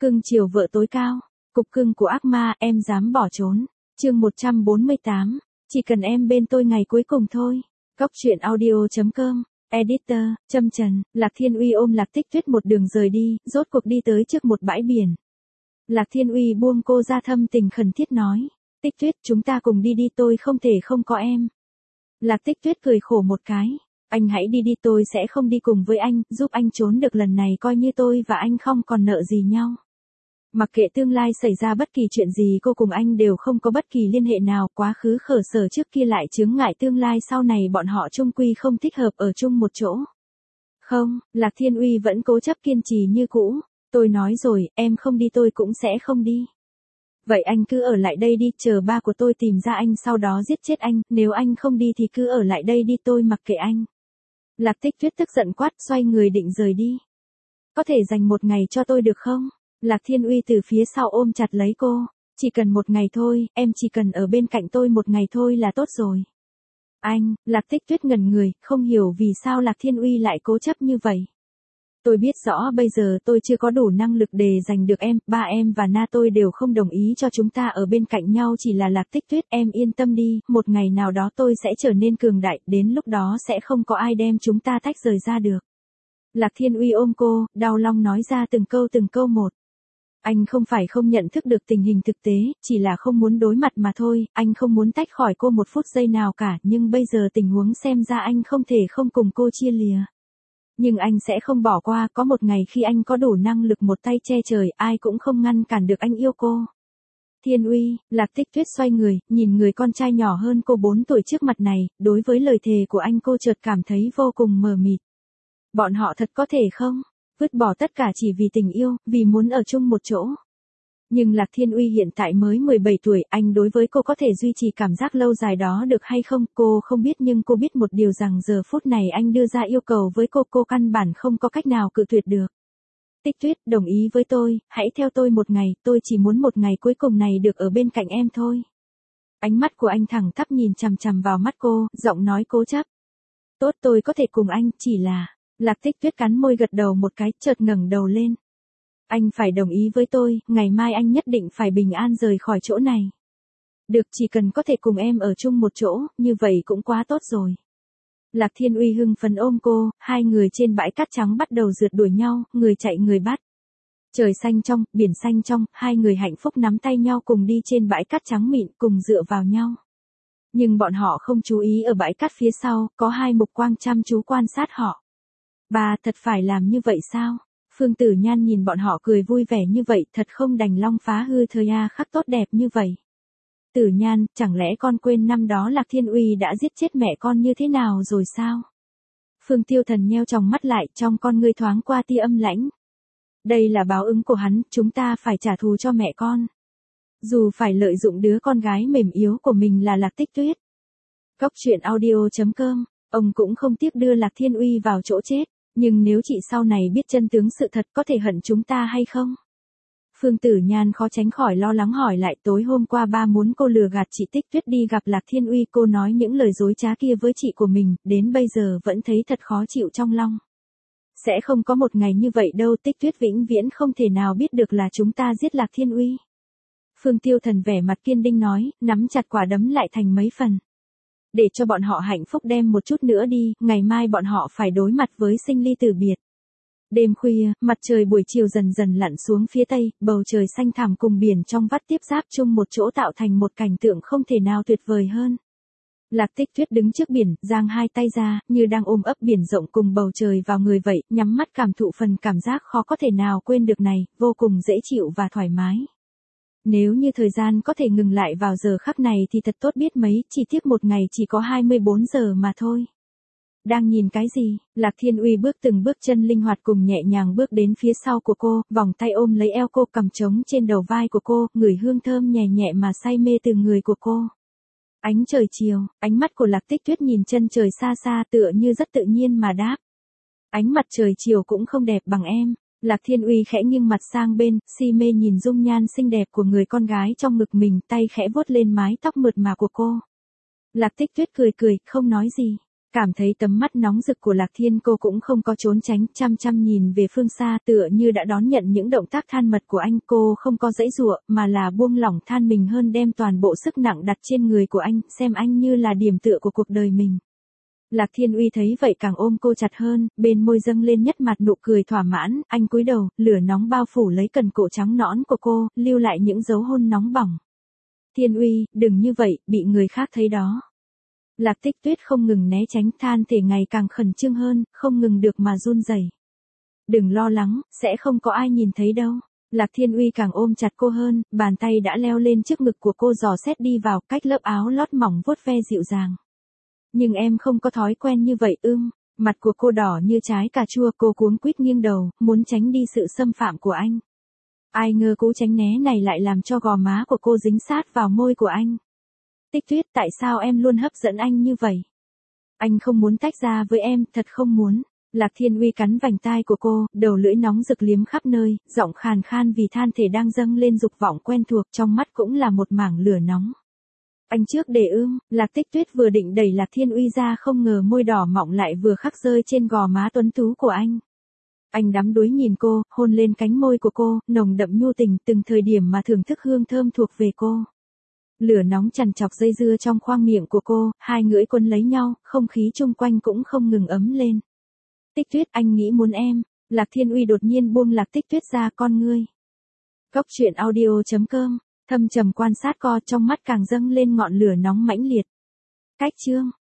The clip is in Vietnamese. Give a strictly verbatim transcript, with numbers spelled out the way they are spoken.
Cưng chiều vợ tối cao. Cục cưng của ác ma, em dám bỏ trốn. Chương một trăm bốn mươi tám. Chỉ cần em bên tôi ngày cuối cùng thôi. Cóc truyện audio chấm com. Editor, Trâm Trần. Lạc Thiên Uy ôm Lạc Tích Tuyết một đường rời đi, rốt cuộc đi tới trước một bãi biển. Lạc Thiên Uy buông cô ra, thâm tình khẩn thiết nói. Tích Tuyết, chúng ta cùng đi đi, tôi không thể không có em. Lạc Tích Tuyết cười khổ một cái. Anh hãy đi đi, tôi sẽ không đi cùng với anh, giúp anh trốn được lần này coi như tôi và anh không còn nợ gì nhau. Mặc kệ tương lai xảy ra bất kỳ chuyện gì, cô cùng anh đều không có bất kỳ liên hệ nào, quá khứ khở sở trước kia lại chướng ngại tương lai sau này bọn họ chung quy không thích hợp ở chung một chỗ. Không, Lạc Thiên Uy vẫn cố chấp kiên trì như cũ. Tôi nói rồi, em không đi tôi cũng sẽ không đi. Vậy anh cứ ở lại đây đi, chờ ba của tôi tìm ra anh sau đó giết chết anh, nếu anh không đi thì cứ ở lại đây đi, tôi mặc kệ anh. Lạc Tích Tuyết tức giận quát, xoay người định rời đi. Có thể dành một ngày cho tôi được không? Lạc Thiên Uy từ phía sau ôm chặt lấy cô. Chỉ cần một ngày thôi, em chỉ cần ở bên cạnh tôi một ngày thôi là tốt rồi. Anh, Lạc Tích Tuyết ngẩn người, không hiểu vì sao Lạc Thiên Uy lại cố chấp như vậy. Tôi biết rõ bây giờ tôi chưa có đủ năng lực để giành được em, ba em và na tôi đều không đồng ý cho chúng ta ở bên cạnh nhau, chỉ là Lạc Tích Tuyết, em yên tâm đi, một ngày nào đó tôi sẽ trở nên cường đại, đến lúc đó sẽ không có ai đem chúng ta tách rời ra được. Lạc Thiên Uy ôm cô, đau lòng nói ra từng câu từng câu một. Anh không phải không nhận thức được tình hình thực tế, chỉ là không muốn đối mặt mà thôi, anh không muốn tách khỏi cô một phút giây nào cả, nhưng bây giờ tình huống xem ra anh không thể không cùng cô chia lìa. Nhưng anh sẽ không bỏ qua, có một ngày khi anh có đủ năng lực một tay che trời, ai cũng không ngăn cản được anh yêu cô. Thiên Uy, Lạc Tích Tuyết xoay người, nhìn người con trai nhỏ hơn cô bốn tuổi trước mặt này, đối với lời thề của anh cô chợt cảm thấy vô cùng mờ mịt. Bọn họ thật có thể không? Vứt bỏ tất cả chỉ vì tình yêu, vì muốn ở chung một chỗ. Nhưng Lạc Thiên Uy hiện tại mới mười bảy tuổi, anh đối với cô có thể duy trì cảm giác lâu dài đó được hay không, cô không biết, nhưng cô biết một điều rằng giờ phút này anh đưa ra yêu cầu với cô, cô căn bản không có cách nào cự tuyệt được. Tích Tuyết, đồng ý với tôi, hãy theo tôi một ngày, tôi chỉ muốn một ngày cuối cùng này được ở bên cạnh em thôi. Ánh mắt của anh thẳng tắp nhìn chằm chằm vào mắt cô, giọng nói cố chấp. Tốt, tôi có thể cùng anh, chỉ là... Lạc Tích Tuyết cắn môi gật đầu một cái, chợt ngẩng đầu lên. Anh phải đồng ý với tôi, ngày mai anh nhất định phải bình an rời khỏi chỗ này. Được, chỉ cần có thể cùng em ở chung một chỗ, như vậy cũng quá tốt rồi. Lạc Thiên Uy hưng phấn ôm cô, hai người trên bãi cát trắng bắt đầu rượt đuổi nhau, người chạy người bắt. Trời xanh trong, biển xanh trong, hai người hạnh phúc nắm tay nhau cùng đi trên bãi cát trắng mịn, cùng dựa vào nhau. Nhưng bọn họ không chú ý ở bãi cát phía sau, có hai mục quang chăm chú quan sát họ. Bà thật phải làm như vậy sao? Phương Tử Nhan nhìn bọn họ cười vui vẻ như vậy, thật không đành lòng phá hư thời a khắc tốt đẹp như vậy. Tử Nhan, chẳng lẽ con quên năm đó Lạc Thiên Uy đã giết chết mẹ con như thế nào rồi sao? Phương Tiêu Thần nheo tròng mắt lại, trong con ngươi thoáng qua tia âm lãnh. Đây là báo ứng của hắn, chúng ta phải trả thù cho mẹ con. Dù phải lợi dụng đứa con gái mềm yếu của mình là Lạc Tích Tuyết. Cóc truyện audio chấm com, ông cũng không tiếc đưa Lạc Thiên Uy vào chỗ chết. Nhưng nếu chị sau này biết chân tướng sự thật có thể hận chúng ta hay không? Phương Tử Nhan khó tránh khỏi lo lắng hỏi lại, tối hôm qua ba muốn cô lừa gạt chị Tích Tuyết đi gặp Lạc Thiên Uy, cô nói những lời dối trá kia với chị của mình, đến bây giờ vẫn thấy thật khó chịu trong lòng. Sẽ không có một ngày như vậy đâu, Tích Tuyết vĩnh viễn không thể nào biết được là chúng ta giết Lạc Thiên Uy. Phương Tiêu Thần vẻ mặt kiên định nói, nắm chặt quả đấm lại thành mấy phần. Để cho bọn họ hạnh phúc đem một chút nữa đi, ngày mai bọn họ phải đối mặt với sinh ly tử biệt. Đêm khuya, mặt trời buổi chiều dần dần lặn xuống phía tây, bầu trời xanh thẳm cùng biển trong vắt tiếp giáp chung một chỗ tạo thành một cảnh tượng không thể nào tuyệt vời hơn. Lạc Tích Tuyết đứng trước biển, giang hai tay ra, như đang ôm ấp biển rộng cùng bầu trời vào người vậy, nhắm mắt cảm thụ phần cảm giác khó có thể nào quên được này, vô cùng dễ chịu và thoải mái. Nếu như thời gian có thể ngừng lại vào giờ khắc này thì thật tốt biết mấy, chỉ tiếc một ngày chỉ có hai mươi bốn giờ mà thôi. Đang nhìn cái gì? Lạc Thiên Uy bước từng bước chân linh hoạt cùng nhẹ nhàng bước đến phía sau của cô, vòng tay ôm lấy eo cô, cầm trống trên đầu vai của cô, ngửi hương thơm nhẹ nhẹ mà say mê từ người của cô. Ánh trời chiều, ánh mắt của Lạc Tích Tuyết nhìn chân trời xa xa tựa như rất tự nhiên mà đáp. Ánh mặt trời chiều cũng không đẹp bằng em. Lạc Thiên Uy khẽ nghiêng mặt sang bên, si mê nhìn dung nhan xinh đẹp của người con gái trong ngực mình, tay khẽ vuốt lên mái tóc mượt mà của cô. Lạc Tích Tuyết cười cười, không nói gì. Cảm thấy tấm mắt nóng rực của Lạc Thiên, cô cũng không có trốn tránh, chăm chăm nhìn về phương xa, tựa như đã đón nhận những động tác thân mật của anh. Cô không có giãy giụa, mà là buông lỏng than mình hơn, đem toàn bộ sức nặng đặt trên người của anh, xem anh như là điểm tựa của cuộc đời mình. Lạc Thiên Uy thấy vậy càng ôm cô chặt hơn, bên môi dâng lên nhất mặt nụ cười thỏa mãn, anh cúi đầu, lửa nóng bao phủ lấy cần cổ trắng nõn của cô, lưu lại những dấu hôn nóng bỏng. Thiên Uy, đừng như vậy, bị người khác thấy đó. Lạc Tích Tuyết không ngừng né tránh, than thể ngày càng khẩn trương hơn, không ngừng được mà run rẩy. Đừng lo lắng, sẽ không có ai nhìn thấy đâu. Lạc Thiên Uy càng ôm chặt cô hơn, bàn tay đã leo lên trước ngực của cô dò xét đi vào, cách lớp áo lót mỏng vuốt ve dịu dàng. Nhưng em không có thói quen như vậy ưm. Mặt của cô đỏ như trái cà chua, cô cuống quýt nghiêng đầu, muốn tránh đi sự xâm phạm của anh. Ai ngờ cú tránh né này lại làm cho gò má của cô dính sát vào môi của anh. Tích Tuyết, tại sao em luôn hấp dẫn anh như vậy? Anh không muốn tách ra với em, thật không muốn. Lạc Thiên Uy cắn vành tai của cô, đầu lưỡi nóng rực liếm khắp nơi, giọng khàn khan vì than thể đang dâng lên dục vọng quen thuộc, trong mắt cũng là một mảng lửa nóng. Anh trước để ưm, Lạc Tích Tuyết vừa định đẩy Lạc Thiên Uy ra, không ngờ môi đỏ mọng lại vừa khắc rơi trên gò má tuấn tú của anh. Anh đắm đuối nhìn cô, hôn lên cánh môi của cô, nồng đậm nhu tình, từng thời điểm mà thưởng thức hương thơm thuộc về cô. Lửa nóng trằn trọc dây dưa trong khoang miệng của cô, hai lưỡi quấn lấy nhau, không khí chung quanh cũng không ngừng ấm lên. Tích Tuyết, anh nghĩ muốn em. Lạc Thiên Uy đột nhiên buông Lạc Tích Tuyết ra, con ngươi. Cốc truyện audio chấm com, thâm trầm quan sát co, trong mắt càng dâng lên ngọn lửa nóng mãnh liệt. Cách chương